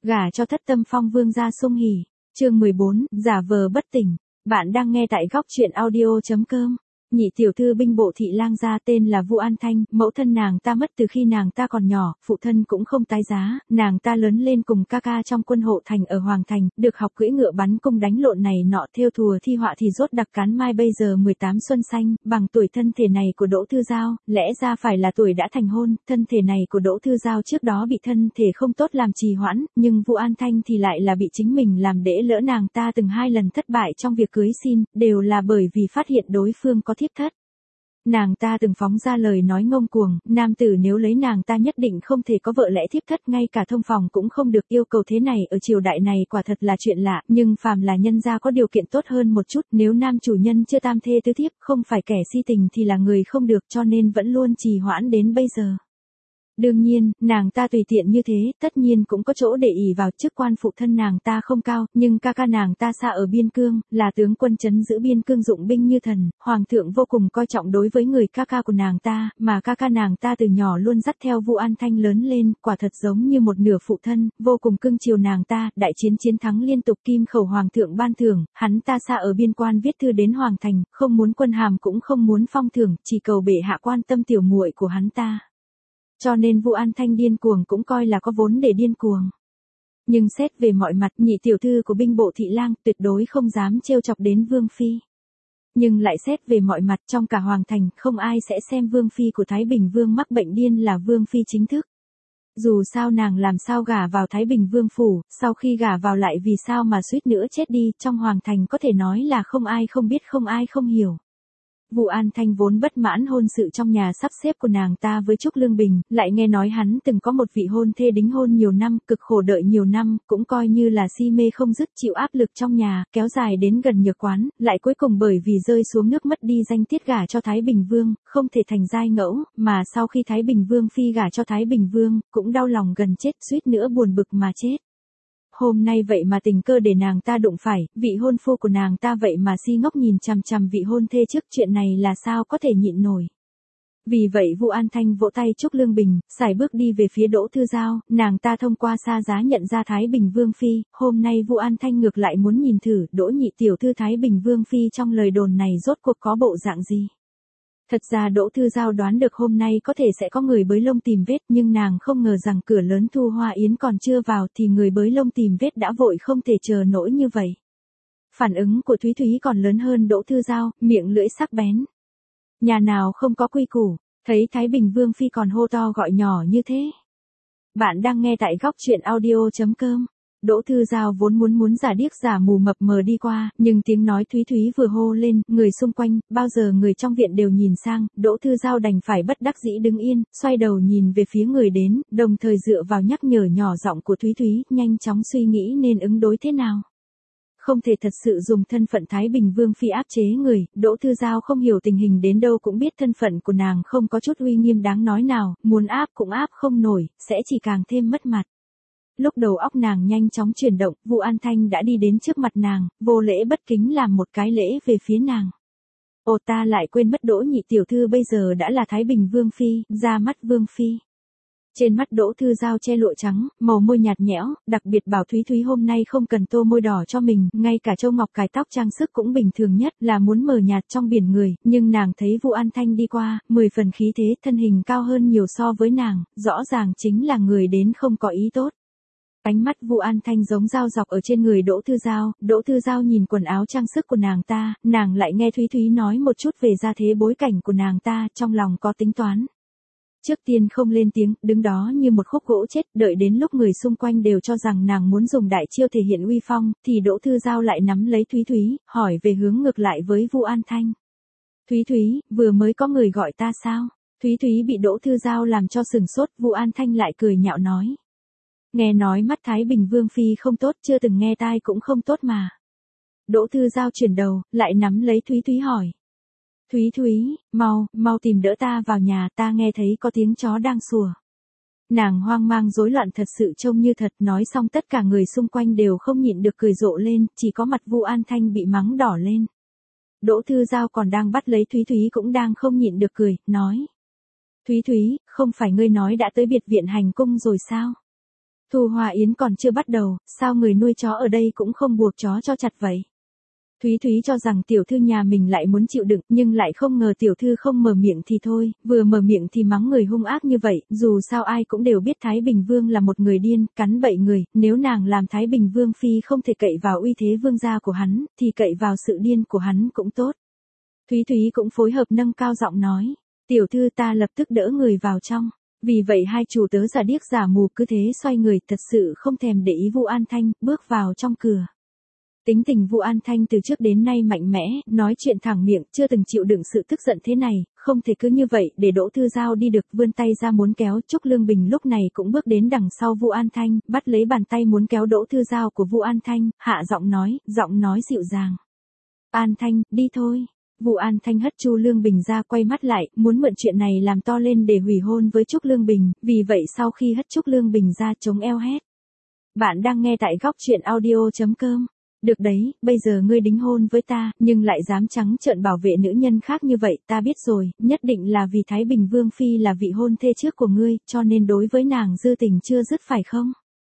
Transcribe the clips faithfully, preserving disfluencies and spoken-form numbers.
Gả cho thất tâm phong vương gia sung hỉ. Chương mười bốn, giả vờ bất tỉnh. Bạn đang nghe tại góc truyện audio chấm com. Nhị tiểu thư binh bộ thị lang gia tên là Vu An Thanh, mẫu thân nàng ta mất từ khi nàng ta còn nhỏ, phụ thân cũng không tái giá, nàng ta lớn lên cùng ca ca trong quân hộ thành ở Hoàng Thành, được học cưỡi ngựa bắn cung đánh lộn này nọ thêu thùa thi họa thì rốt đặc cán mai bây giờ mười tám xuân xanh, bằng tuổi thân thể này của Đỗ Thư Giao, lẽ ra phải là tuổi đã thành hôn, thân thể này của Đỗ Thư Giao trước đó bị thân thể không tốt làm trì hoãn, nhưng Vu An Thanh thì lại là bị chính mình làm đễ lỡ nàng ta từng hai lần thất bại trong việc cưới xin, đều là bởi vì phát hiện đối phương có thiếp thất. Nàng ta từng phóng ra lời nói ngông cuồng, nam tử nếu lấy nàng ta nhất định không thể có vợ lẽ thiếp thất, ngay cả thông phòng cũng không được, yêu cầu thế này ở triều đại này quả thật là chuyện lạ, nhưng phàm là nhân gia có điều kiện tốt hơn một chút, nếu nam chủ nhân chưa tam thê tứ thiếp, không phải kẻ si tình thì là người không được, cho nên vẫn luôn trì hoãn đến bây giờ. Đương nhiên, nàng ta tùy tiện như thế, tất nhiên cũng có chỗ để ỷ vào, chức quan phụ thân nàng ta không cao, nhưng ca ca nàng ta xa ở biên cương, là tướng quân trấn giữ biên cương dụng binh như thần, hoàng thượng vô cùng coi trọng đối với người ca ca của nàng ta, mà ca ca nàng ta từ nhỏ luôn dắt theo Vu An Thanh lớn lên, quả thật giống như một nửa phụ thân, vô cùng cưng chiều nàng ta, đại chiến chiến thắng liên tục kim khẩu hoàng thượng ban thưởng, hắn ta xa ở biên quan viết thư đến Hoàng Thành, không muốn quân hàm cũng không muốn phong thưởng, chỉ cầu bệ hạ quan tâm tiểu muội của hắn ta. Cho nên Vu An Thanh điên cuồng cũng coi là có vốn để điên cuồng. Nhưng xét về mọi mặt, nhị tiểu thư của binh bộ thị lang tuyệt đối không dám trêu chọc đến Vương Phi. Nhưng lại xét về mọi mặt, trong cả Hoàng Thành không ai sẽ xem Vương Phi của Thái Bình Vương mắc bệnh điên là Vương Phi chính thức. Dù sao nàng làm sao gả vào Thái Bình Vương phủ, sau khi gả vào lại vì sao mà suýt nữa chết đi, trong Hoàng Thành có thể nói là không ai không biết, không ai không hiểu. Vu An Thanh vốn bất mãn hôn sự trong nhà sắp xếp của nàng ta với Trúc Lương Bình, lại nghe nói hắn từng có một vị hôn thê đính hôn nhiều năm, cực khổ đợi nhiều năm, cũng coi như là si mê không dứt, chịu áp lực trong nhà, kéo dài đến gần nhược quán, lại cuối cùng bởi vì rơi xuống nước mất đi danh tiết gả cho Thái Bình Vương, không thể thành giai ngẫu, mà sau khi Thái Bình Vương phi gả cho Thái Bình Vương, cũng đau lòng gần chết, suýt nữa buồn bực mà chết. Hôm nay vậy mà tình cơ để nàng ta đụng phải, vị hôn phu của nàng ta vậy mà si ngốc nhìn chằm chằm vị hôn thê trước, chuyện này là sao có thể nhịn nổi. Vì vậy Vu An Thanh vỗ tay Trúc Lương Bình, sải bước đi về phía Đỗ Thư Giao, nàng ta thông qua xa giá nhận ra Thái Bình Vương phi, hôm nay Vu An Thanh ngược lại muốn nhìn thử Đỗ nhị tiểu thư Thái Bình Vương phi trong lời đồn này rốt cuộc có bộ dạng gì. Thật ra Đỗ Thư Giao đoán được hôm nay có thể sẽ có người bới lông tìm vết, nhưng nàng không ngờ rằng cửa lớn Thu Hoa Yến còn chưa vào thì người bới lông tìm vết đã vội không thể chờ nổi như vậy. Phản ứng của Thúy Thúy còn lớn hơn Đỗ Thư Giao, miệng lưỡi sắc bén. Nhà nào không có quy củ, thấy Thái Bình Vương phi còn hô to gọi nhỏ như thế. Bạn đang nghe tại góc truyện audio chấm com. Đỗ Thư Giao vốn muốn muốn giả điếc giả mù mập mờ đi qua, nhưng tiếng nói Thúy Thúy vừa hô lên, người xung quanh, bao giờ người trong viện đều nhìn sang, Đỗ Thư Giao đành phải bất đắc dĩ đứng yên, xoay đầu nhìn về phía người đến, đồng thời dựa vào nhắc nhở nhỏ giọng của Thúy Thúy, nhanh chóng suy nghĩ nên ứng đối thế nào. Không thể thật sự dùng thân phận Thái Bình Vương phi áp chế người, Đỗ Thư Giao không hiểu tình hình đến đâu cũng biết thân phận của nàng không có chút uy nghiêm đáng nói nào, muốn áp cũng áp không nổi, sẽ chỉ càng thêm mất mặt. Lúc đầu óc nàng nhanh chóng chuyển động, Vu An Thanh đã đi đến trước mặt nàng, vô lễ bất kính làm một cái lễ về phía nàng. Ồ, ta lại quên mất Đỗ nhị tiểu thư bây giờ đã là Thái Bình Vương phi, ra mắt Vương phi. Trên mắt Đỗ Thư Giao che lụa trắng, màu môi nhạt nhẽo, đặc biệt bảo Thúy Thúy hôm nay không cần tô môi đỏ cho mình, ngay cả châu ngọc cài tóc trang sức cũng bình thường nhất, là muốn mờ nhạt trong biển người, nhưng nàng thấy Vu An Thanh đi qua, mười phần khí thế, thân hình cao hơn nhiều so với nàng, rõ ràng chính là người đến không có ý tốt. Ánh mắt Vu An Thanh giống dao dọc ở trên người Đỗ Thư Giao, Đỗ Thư Giao nhìn quần áo trang sức của nàng ta, nàng lại nghe Thúy Thúy nói một chút về gia thế bối cảnh của nàng ta, trong lòng có tính toán. Trước tiên không lên tiếng, đứng đó như một khúc gỗ chết, đợi đến lúc người xung quanh đều cho rằng nàng muốn dùng đại chiêu thể hiện uy phong, thì Đỗ Thư Giao lại nắm lấy Thúy Thúy, hỏi về hướng ngược lại với Vu An Thanh. Thúy Thúy, vừa mới có người gọi ta sao? Thúy Thúy bị Đỗ Thư Giao làm cho sừng sốt, Vu An Thanh lại cười nhạo nói. Nghe nói mắt Thái Bình Vương phi không tốt, chưa từng nghe tai cũng không tốt mà. Đỗ Thư Giao chuyển đầu, lại nắm lấy Thúy Thúy hỏi. Thúy Thúy, mau, mau tìm đỡ ta vào nhà, ta nghe thấy có tiếng chó đang sủa. Nàng hoang mang rối loạn thật sự trông như thật, nói xong tất cả người xung quanh đều không nhịn được cười rộ lên, chỉ có mặt Vu An Thanh bị mắng đỏ lên. Đỗ Thư Giao còn đang bắt lấy Thúy Thúy cũng đang không nhịn được cười, nói. Thúy Thúy, không phải ngươi nói đã tới biệt viện hành cung rồi sao? Thu Hoa Yến còn chưa bắt đầu, sao người nuôi chó ở đây cũng không buộc chó cho chặt vậy? Thúy Thúy cho rằng tiểu thư nhà mình lại muốn chịu đựng, nhưng lại không ngờ tiểu thư không mở miệng thì thôi, vừa mở miệng thì mắng người hung ác như vậy, dù sao ai cũng đều biết Thái Bình Vương là một người điên, cắn bậy người, nếu nàng làm Thái Bình Vương phi không thể cậy vào uy thế vương gia của hắn, thì cậy vào sự điên của hắn cũng tốt. Thúy Thúy cũng phối hợp nâng cao giọng nói, tiểu thư ta lập tức đỡ người vào trong. Vì vậy hai chủ tớ giả điếc giả mù cứ thế xoay người, thật sự không thèm để ý Vu An Thanh, bước vào trong cửa. Tính tình Vu An Thanh từ trước đến nay mạnh mẽ, nói chuyện thẳng miệng, chưa từng chịu đựng sự tức giận thế này, không thể cứ như vậy để Đỗ Thư Giao đi được, vươn tay ra muốn kéo. Trúc Lương Bình lúc này cũng bước đến đằng sau Vu An Thanh, bắt lấy bàn tay muốn kéo Đỗ Thư Giao của Vu An Thanh, hạ giọng nói, giọng nói dịu dàng. An Thanh, đi thôi. Vu An Thanh hất Chu Lương Bình ra, quay mắt lại, muốn mượn chuyện này làm to lên để hủy hôn với Trúc Lương Bình, vì vậy sau khi hất Trúc Lương Bình ra chống eo hét. Bạn đang nghe tại góc truyện audio chấm com. Được đấy, bây giờ ngươi đính hôn với ta, nhưng lại dám trắng trợn bảo vệ nữ nhân khác như vậy, ta biết rồi, nhất định là vì Thái Bình Vương phi là vị hôn thê trước của ngươi, cho nên đối với nàng dư tình chưa dứt phải không?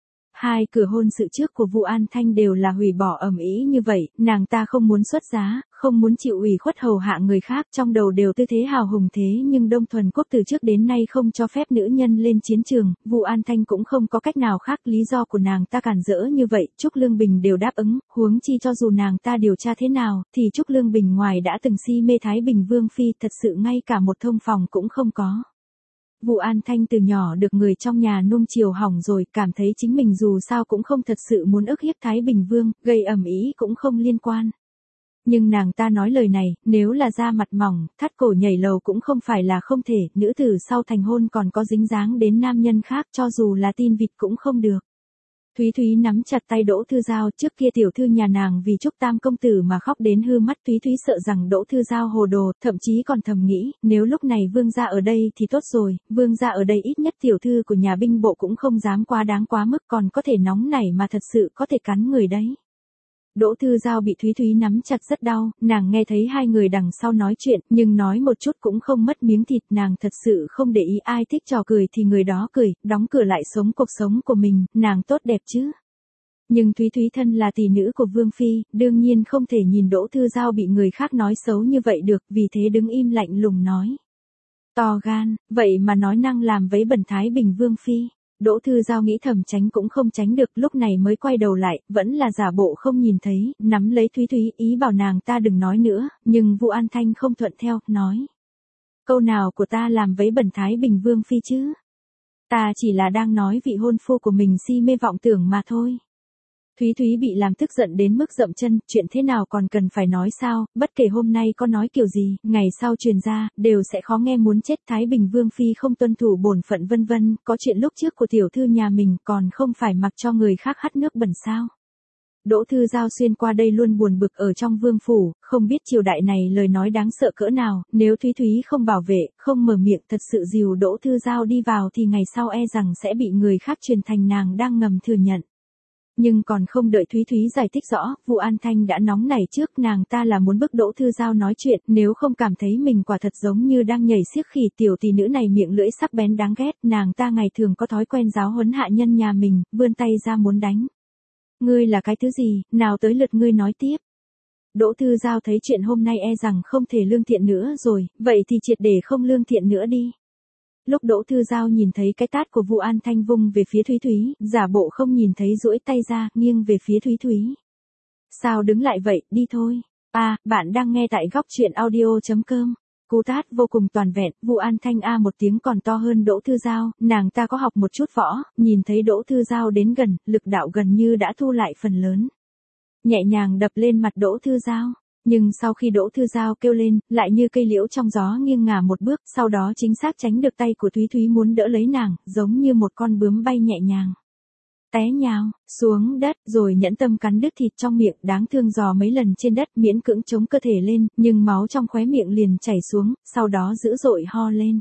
Hai cửa hôn sự trước của Vu An Thanh đều là hủy bỏ ầm ĩ như vậy, nàng ta không muốn xuất giá, không muốn chịu ủy khuất hầu hạ người khác, trong đầu đều tư thế hào hùng thế nhưng Đông Thuần Quốc từ trước đến nay không cho phép nữ nhân lên chiến trường, Vu An Thanh cũng không có cách nào khác, lý do của nàng ta cản rỡ như vậy, Trúc Lương Bình đều đáp ứng, huống chi cho dù nàng ta điều tra thế nào, thì Trúc Lương Bình ngoài đã từng si mê Thái Bình Vương phi, thật sự ngay cả một thông phòng cũng không có. Vu An Thanh từ nhỏ được người trong nhà nuông chiều hỏng rồi, cảm thấy chính mình dù sao cũng không thật sự muốn ức hiếp Thái Bình Vương, gây ầm ĩ cũng không liên quan. Nhưng nàng ta nói lời này, nếu là da mặt mỏng, thắt cổ nhảy lầu cũng không phải là không thể, nữ tử sau thành hôn còn có dính dáng đến nam nhân khác, cho dù là tin vịt cũng không được. Thúy Thúy nắm chặt tay Đỗ Thư Giao, trước kia tiểu thư nhà nàng vì Trúc Tam công tử mà khóc đến hư mắt, Thúy Thúy sợ rằng Đỗ Thư Giao hồ đồ, thậm chí còn thầm nghĩ, nếu lúc này vương gia ở đây thì tốt rồi, vương gia ở đây ít nhất tiểu thư của nhà binh bộ cũng không dám quá đáng quá mức, còn có thể nóng nảy mà thật sự có thể cắn người đấy. Đỗ Thư Giao bị Thúy Thúy nắm chặt rất đau, nàng nghe thấy hai người đằng sau nói chuyện, nhưng nói một chút cũng không mất miếng thịt, nàng thật sự không để ý, ai thích trò cười thì người đó cười, đóng cửa lại sống cuộc sống của mình, nàng tốt đẹp chứ. Nhưng Thúy Thúy thân là tỷ nữ của Vương phi, đương nhiên không thể nhìn Đỗ Thư Giao bị người khác nói xấu như vậy được, vì thế đứng im lạnh lùng nói. To gan, vậy mà nói năng làm vấy bẩn Thái Bình Vương phi. Đỗ Thư Giao nghĩ thầm tránh cũng không tránh được, lúc này mới quay đầu lại, vẫn là giả bộ không nhìn thấy, nắm lấy Thúy Thúy, ý bảo nàng ta đừng nói nữa, nhưng Vu An Thanh không thuận theo, nói. Câu nào của ta làm vấy bẩn Thái Bình Vương phi chứ? Ta chỉ là đang nói vị hôn phu của mình si mê vọng tưởng mà thôi. Thúy Thúy bị làm tức giận đến mức dậm chân, chuyện thế nào còn cần phải nói sao, bất kể hôm nay có nói kiểu gì, ngày sau truyền ra, đều sẽ khó nghe muốn chết. Thái Bình Vương phi không tuân thủ bổn phận vân vân, có chuyện lúc trước của tiểu thư nhà mình còn không phải mặc cho người khác hắt nước bẩn sao. Đỗ Thư Giao xuyên qua đây luôn buồn bực ở trong vương phủ, không biết triều đại này lời nói đáng sợ cỡ nào, nếu Thúy Thúy không bảo vệ, không mở miệng thật sự dìu Đỗ Thư Giao đi vào thì ngày sau e rằng sẽ bị người khác truyền thành nàng đang ngầm thừa nhận. Nhưng còn không đợi Thúy Thúy giải thích rõ, Vu An Thanh đã nóng nảy trước, nàng ta là muốn bức Đỗ Thư Giao nói chuyện, nếu không cảm thấy mình quả thật giống như đang nhảy xiếc khỉ, tiểu tỷ nữ này miệng lưỡi sắc bén đáng ghét, nàng ta ngày thường có thói quen giáo huấn hạ nhân nhà mình, vươn tay ra muốn đánh. Ngươi là cái thứ gì, nào tới lượt ngươi nói tiếp. Đỗ Thư Giao thấy chuyện hôm nay e rằng không thể lương thiện nữa rồi, vậy thì triệt để không lương thiện nữa đi. Lúc Đỗ Thư Giao nhìn thấy cái tát của Vu An Thanh vung về phía Thúy Thúy, giả bộ không nhìn thấy duỗi tay ra, nghiêng về phía Thúy Thúy. Sao đứng lại vậy, đi thôi. À, bạn đang nghe tại góc truyện audio chấm com. Cú tát vô cùng toàn vẹn, Vu An Thanh a một tiếng còn to hơn Đỗ Thư Giao, nàng ta có học một chút võ, nhìn thấy Đỗ Thư Giao đến gần, lực đạo gần như đã thu lại phần lớn. Nhẹ nhàng đập lên mặt Đỗ Thư Giao. Nhưng sau khi Đỗ Thư Giao kêu lên, lại như cây liễu trong gió nghiêng ngả một bước, sau đó chính xác tránh được tay của Thúy Thúy muốn đỡ lấy nàng, giống như một con bướm bay nhẹ nhàng. Té nhào, xuống đất, rồi nhẫn tâm cắn đứt thịt trong miệng, đáng thương dò mấy lần trên đất, miễn cưỡng chống cơ thể lên, nhưng máu trong khóe miệng liền chảy xuống, sau đó dữ dội ho lên.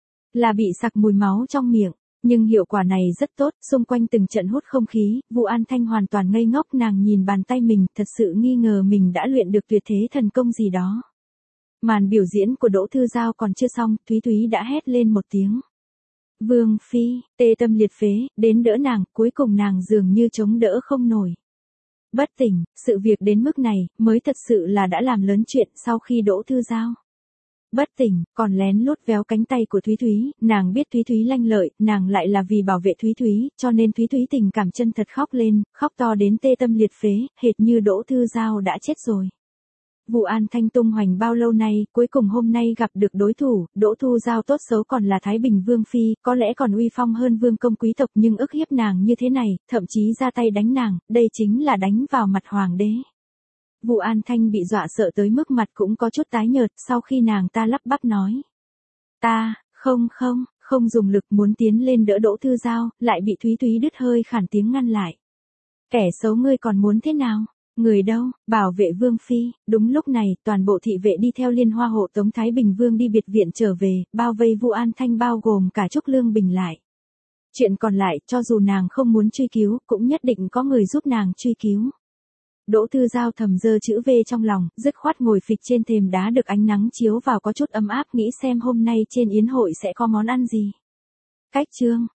Là bị sặc mùi máu trong miệng. Nhưng hiệu quả này rất tốt, xung quanh từng trận hút không khí, Vu An Thanh hoàn toàn ngây ngốc, nàng nhìn bàn tay mình, thật sự nghi ngờ mình đã luyện được tuyệt thế thần công gì đó. Màn biểu diễn của Đỗ Thư Giao còn chưa xong, Thúy Thúy đã hét lên một tiếng. Vương phi, tê tâm liệt phế, đến đỡ nàng, cuối cùng nàng dường như chống đỡ không nổi. Bất tỉnh, sự việc đến mức này, mới thật sự là đã làm lớn chuyện sau khi Đỗ Thư Giao. Bất tỉnh, còn lén lút véo cánh tay của Thúy Thúy, nàng biết Thúy Thúy lanh lợi, nàng lại là vì bảo vệ Thúy Thúy, cho nên Thúy Thúy tình cảm chân thật khóc lên, khóc to đến tê tâm liệt phế, hệt như Đỗ Thư Giao đã chết rồi. Vụ An Thanh tung hoành bao lâu nay, cuối cùng hôm nay gặp được đối thủ, Đỗ Thu Giao tốt xấu còn là Thái Bình Vương Phi, có lẽ còn uy phong hơn vương công quý tộc nhưng ức hiếp nàng như thế này, thậm chí ra tay đánh nàng, đây chính là đánh vào mặt hoàng đế. Vụ An Thanh bị dọa sợ tới mức mặt cũng có chút tái nhợt, sau khi nàng ta lắp bắp nói. Ta, không không, không dùng lực muốn tiến lên đỡ Đỗ Thư Giao, lại bị Thúy Thúy đứt hơi khản tiếng ngăn lại. Kẻ xấu ngươi còn muốn thế nào? Người đâu, bảo vệ Vương Phi, đúng lúc này, toàn bộ thị vệ đi theo Liên Hoa hộ tống Thái Bình Vương đi biệt viện trở về, bao vây Vụ An Thanh bao gồm cả Trúc Lương Bình lại. Chuyện còn lại, cho dù nàng không muốn truy cứu, cũng nhất định có người giúp nàng truy cứu. Đỗ Thư Giao thầm giơ chữ V trong lòng, dứt khoát ngồi phịch trên thềm đá được ánh nắng chiếu vào có chút ấm áp nghĩ xem hôm nay trên yến hội sẽ có món ăn gì. Cách chương